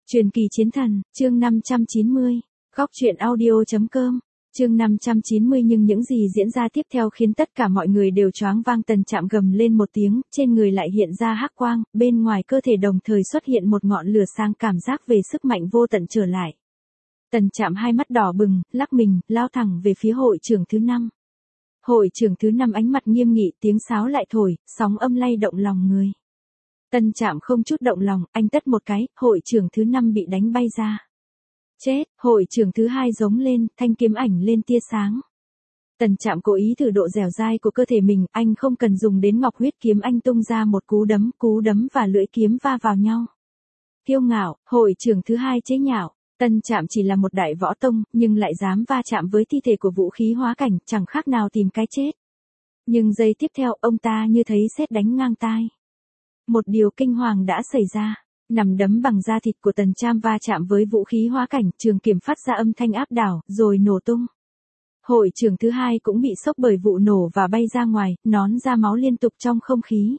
Truyền kỳ chiến thần, chương 590, góc truyện audio.com, chương 590. Nhưng những gì diễn ra tiếp theo khiến tất cả mọi người đều choáng váng. Tần Trạm gầm lên một tiếng, trên người lại hiện ra hắc quang, bên ngoài cơ thể đồng thời xuất hiện một ngọn lửa sáng, cảm giác về sức mạnh vô tận trở lại. Tần Trạm hai mắt đỏ bừng, lắc mình, lao thẳng về phía hội trưởng thứ 5. Hội trưởng thứ 5 ánh mặt nghiêm nghị, tiếng sáo lại thổi, sóng âm lay động lòng người. Tần Trạm không chút động lòng, anh tất một cái, hội trưởng thứ 5 bị đánh bay ra. Chết, hội trưởng thứ 2 giống lên, thanh kiếm ảnh lên tia sáng. Tần Trạm cố ý thử độ dẻo dai của cơ thể mình, anh không cần dùng đến ngọc huyết kiếm, anh tung ra một cú đấm và lưỡi kiếm va vào nhau. Kiêu ngạo, hội trưởng thứ 2 chế nhạo, Tần Trạm chỉ là một đại võ tông, nhưng lại dám va chạm với thi thể của vũ khí hóa cảnh, chẳng khác nào tìm cái chết. Nhưng giây tiếp theo, ông ta như thấy sét đánh ngang tai. Một điều kinh hoàng đã xảy ra. Nằm đấm bằng da thịt của Tần Trạm va chạm với vũ khí hóa cảnh, trường kiếm phát ra âm thanh áp đảo, rồi nổ tung. Hội trưởng thứ 2 cũng bị sốc bởi vụ nổ và bay ra ngoài, nón ra máu liên tục trong không khí.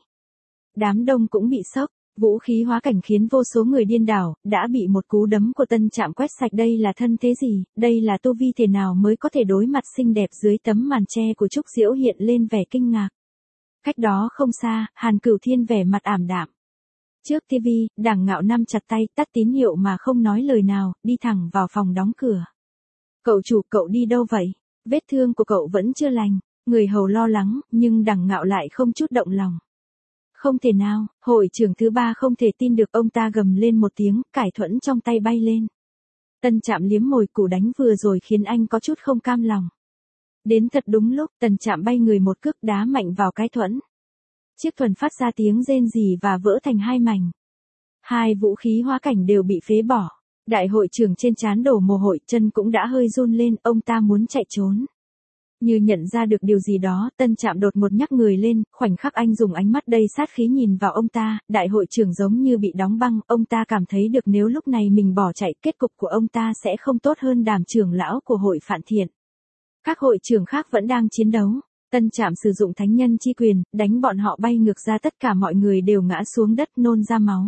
Đám đông cũng bị sốc, vũ khí hóa cảnh khiến vô số người điên đảo, đã bị một cú đấm của Tần Trạm quét sạch. Đây là thân thế gì, đây là tu vi thế nào mới có thể đối mặt xinh đẹp dưới tấm màn che của Trúc Diễu hiện lên vẻ kinh ngạc. Cách đó không xa, Hàn Cửu Thiên vẻ mặt ảm đạm. Trước TV, Đằng Ngạo nắm chặt tay, tắt tín hiệu mà không nói lời nào, đi thẳng vào phòng đóng cửa. Cậu chủ, cậu đi đâu vậy? Vết thương của cậu vẫn chưa lành. Người hầu lo lắng, nhưng Đằng Ngạo lại không chút động lòng. Không thể nào, hội trưởng thứ 3 không thể tin được, ông ta gầm lên một tiếng, cải thuẫn trong tay bay lên. Tần Trạm liếm môi, cú đánh vừa rồi khiến anh có chút không cam lòng. Đến thật đúng lúc, Tần Trạm bay người một cước đá mạnh vào cái thuẫn. Chiếc thuẫn phát ra tiếng rên rỉ và vỡ thành hai mảnh. Hai vũ khí hóa cảnh đều bị phế bỏ. Đại hội trưởng trên trán đổ mồ hôi, chân cũng đã hơi run lên, ông ta muốn chạy trốn. Như nhận ra được điều gì đó, Tần Trạm đột ngột nhắc người lên, khoảnh khắc anh dùng ánh mắt đầy sát khí nhìn vào ông ta, đại hội trưởng giống như bị đóng băng, ông ta cảm thấy được nếu lúc này mình bỏ chạy, kết cục của ông ta sẽ không tốt hơn Đàm trưởng lão của hội Phạn Thiện. Các hội trưởng khác vẫn đang chiến đấu. Tần Trạm sử dụng thánh nhân chi quyền, đánh bọn họ bay ngược ra, tất cả mọi người đều ngã xuống đất nôn ra máu.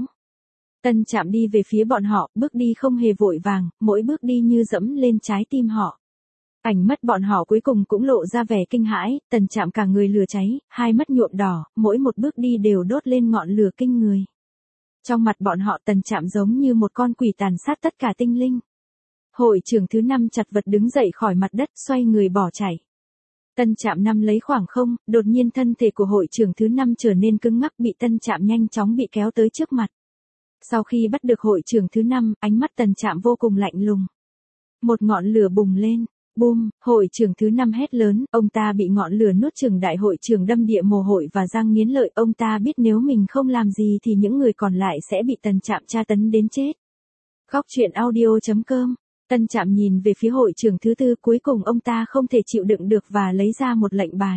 Tần Trạm đi về phía bọn họ, bước đi không hề vội vàng, mỗi bước đi như dẫm lên trái tim họ. Ánh mắt bọn họ cuối cùng cũng lộ ra vẻ kinh hãi, Tần Trạm cả người lửa cháy, hai mắt nhuộm đỏ, mỗi một bước đi đều đốt lên ngọn lửa kinh người. Trong mặt bọn họ, Tần Trạm giống như một con quỷ tàn sát tất cả tinh linh. Hội trưởng thứ 5 chật vật đứng dậy khỏi mặt đất, xoay người bỏ chạy. Tần Trạm nắm lấy khoảng không, đột nhiên thân thể của hội trưởng thứ 5 trở nên cứng ngắc, bị Tần Trạm nhanh chóng bị kéo tới trước mặt. Sau khi bắt được hội trưởng thứ 5, ánh mắt Tần Trạm vô cùng lạnh lùng. Một ngọn lửa bùng lên, bùm, hội trưởng thứ 5 hét lớn, ông ta bị ngọn lửa nuốt chửng. Đại hội trưởng đâm địa mồ hôi và răng nghiến lợi, ông ta biết nếu mình không làm gì thì những người còn lại sẽ bị Tần Trạm tra tấn đến chết. Góc truyện audio.com. Tần Trạm nhìn về phía hội trưởng thứ 4, cuối cùng ông ta không thể chịu đựng được và lấy ra một lệnh bài.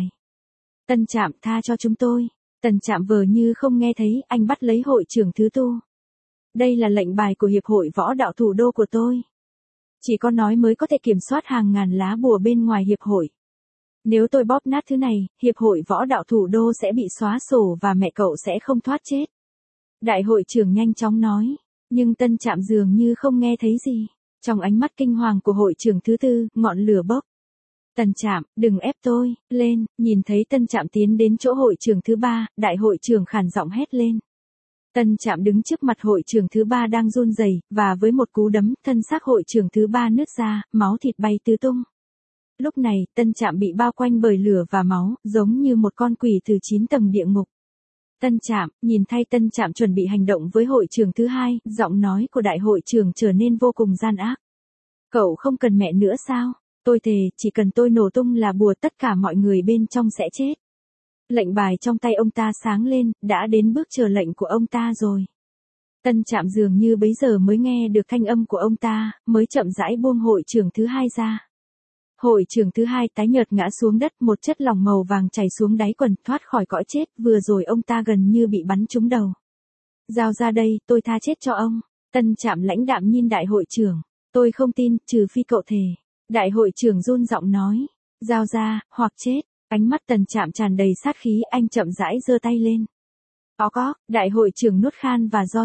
Tần Trạm, tha cho chúng tôi. Tần Trạm vờ như không nghe thấy, anh bắt lấy hội trưởng thứ 4. Đây là lệnh bài của Hiệp hội Võ Đạo Thủ đô của tôi. Chỉ có nói mới có thể kiểm soát hàng ngàn lá bùa bên ngoài Hiệp hội. Nếu tôi bóp nát thứ này, Hiệp hội Võ Đạo Thủ đô sẽ bị xóa sổ và mẹ cậu sẽ không thoát chết. Đại hội trưởng nhanh chóng nói, nhưng Tần Trạm dường như không nghe thấy gì. Trong ánh mắt kinh hoàng của hội trưởng thứ 4, ngọn lửa bốc. Tần Trạm, đừng ép tôi, lên, nhìn thấy Tần Trạm tiến đến chỗ hội trưởng thứ 3, đại hội trưởng khàn giọng hét lên. Tần Trạm đứng trước mặt hội trưởng thứ 3 đang run rẩy, và với một cú đấm, thân xác hội trưởng thứ 3 nứt ra, máu thịt bay tứ tung. Lúc này, Tần Trạm bị bao quanh bởi lửa và máu, giống như một con quỷ từ 9 tầng địa ngục. Tần Trạm, nhìn thay Tần Trạm chuẩn bị hành động với hội trưởng thứ 2, giọng nói của đại hội trưởng trở nên vô cùng gian ác. Cậu không cần mẹ nữa sao? Tôi thề, chỉ cần tôi nổ tung là bùa, tất cả mọi người bên trong sẽ chết. Lệnh bài trong tay ông ta sáng lên, đã đến bước chờ lệnh của ông ta rồi. Tần Trạm dường như bấy giờ mới nghe được thanh âm của ông ta, mới chậm rãi buông hội trưởng thứ 2 ra. Hội trưởng thứ 2 tái nhợt ngã xuống đất, một chất lỏng màu vàng chảy xuống đáy quần, thoát khỏi cõi chết, vừa rồi ông ta gần như bị bắn trúng đầu. Giao ra đây, tôi tha chết cho ông. Tần Trạm lãnh đạm nhìn đại hội trưởng. Tôi không tin, trừ phi cậu thề. Đại hội trưởng run giọng nói. Giao ra, hoặc chết. Ánh mắt Tần Trạm tràn đầy sát khí, anh chậm rãi giơ tay lên. Có, đại hội trưởng nuốt khan và do dự.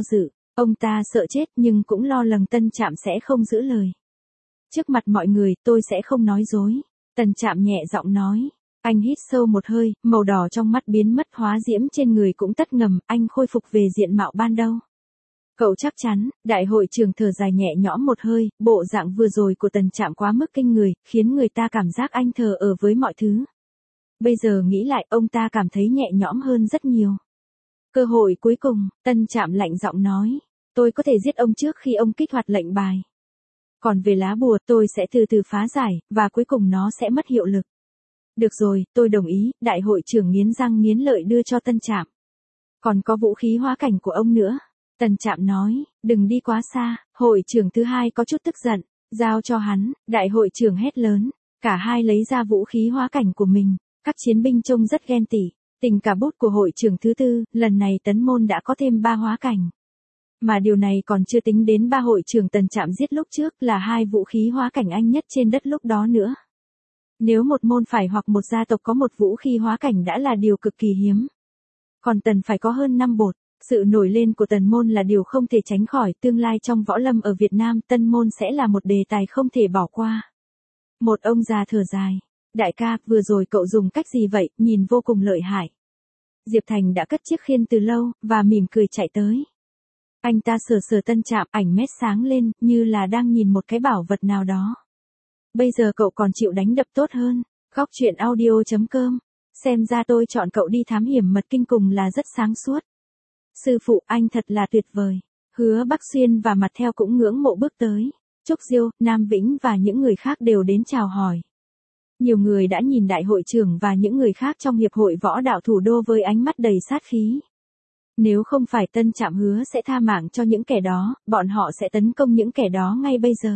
Ông ta sợ chết nhưng cũng lo lắng Tân Trạm sẽ không giữ lời. Trước mặt mọi người, tôi sẽ không nói dối. Tân Trạm nhẹ giọng nói. Anh hít sâu một hơi, màu đỏ trong mắt biến mất, hóa diễm trên người cũng tắt ngầm, anh khôi phục về diện mạo ban đầu. Cậu chắc chắn? Đại hội trưởng thở dài nhẹ nhõm một hơi, bộ dạng vừa rồi của Tân Trạm quá mức kinh người, khiến người ta cảm giác anh thờ ở với mọi thứ. Bây giờ nghĩ lại, ông ta cảm thấy nhẹ nhõm hơn rất nhiều. Cơ hội cuối cùng, Tân Trạm lạnh giọng nói. Tôi có thể giết ông trước khi ông kích hoạt lệnh bài. Còn về lá bùa, tôi sẽ từ từ phá giải, và cuối cùng nó sẽ mất hiệu lực. Được rồi, tôi đồng ý, đại hội trưởng nghiến răng nghiến lợi đưa cho Tân Trạm. Còn có vũ khí hóa cảnh của ông nữa. Tân Trạm nói, đừng đi quá xa, hội trưởng thứ hai có chút tức giận, giao cho hắn, đại hội trưởng hét lớn. Cả hai lấy ra vũ khí hóa cảnh của mình, các chiến binh trông rất ghen tị. Tình cả bút của hội trưởng thứ tư, lần này Tấn Môn đã có thêm 3 hóa cảnh. Mà điều này còn chưa tính đến 3 hội trưởng Tân Trạm giết lúc trước là 2 vũ khí hóa cảnh anh nhất trên đất lúc đó nữa. Nếu một môn phái hoặc một gia tộc có một vũ khí hóa cảnh đã là điều cực kỳ hiếm. Còn Tần phải có hơn 5 bột. Sự nổi lên của Tần Môn là điều không thể tránh khỏi, tương lai trong võ lâm ở Việt Nam Tân Môn sẽ là một đề tài không thể bỏ qua. Một ông già thở dài. Đại ca, vừa rồi cậu dùng cách gì vậy, nhìn vô cùng lợi hại. Diệp Thành đã cất chiếc khiên từ lâu, và mỉm cười chạy tới. Anh ta sờ sờ Tân Trạm, ánh mắt sáng lên, như là đang nhìn một cái bảo vật nào đó. Bây giờ cậu còn chịu đánh đập tốt hơn. Góc truyện audio.com. Xem ra tôi chọn cậu đi thám hiểm mật kinh cùng là rất sáng suốt. Sư phụ, anh thật là tuyệt vời. Hứa Bắc Xuyên và Mặt Theo cũng ngưỡng mộ bước tới. Trúc Diêu, Nam Vĩnh và những người khác đều đến chào hỏi. Nhiều người đã nhìn đại hội trưởng và những người khác trong hiệp hội võ đạo thủ đô với ánh mắt đầy sát khí. Nếu không phải Tân Trạm hứa sẽ tha mạng cho những kẻ đó, bọn họ sẽ tấn công những kẻ đó ngay bây giờ.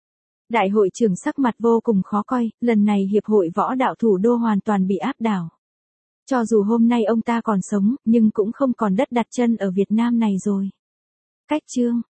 Đại hội trưởng sắc mặt vô cùng khó coi, lần này hiệp hội võ đạo thủ đô hoàn toàn bị áp đảo. Cho dù hôm nay ông ta còn sống, nhưng cũng không còn đất đặt chân ở Việt Nam này rồi. Cách chương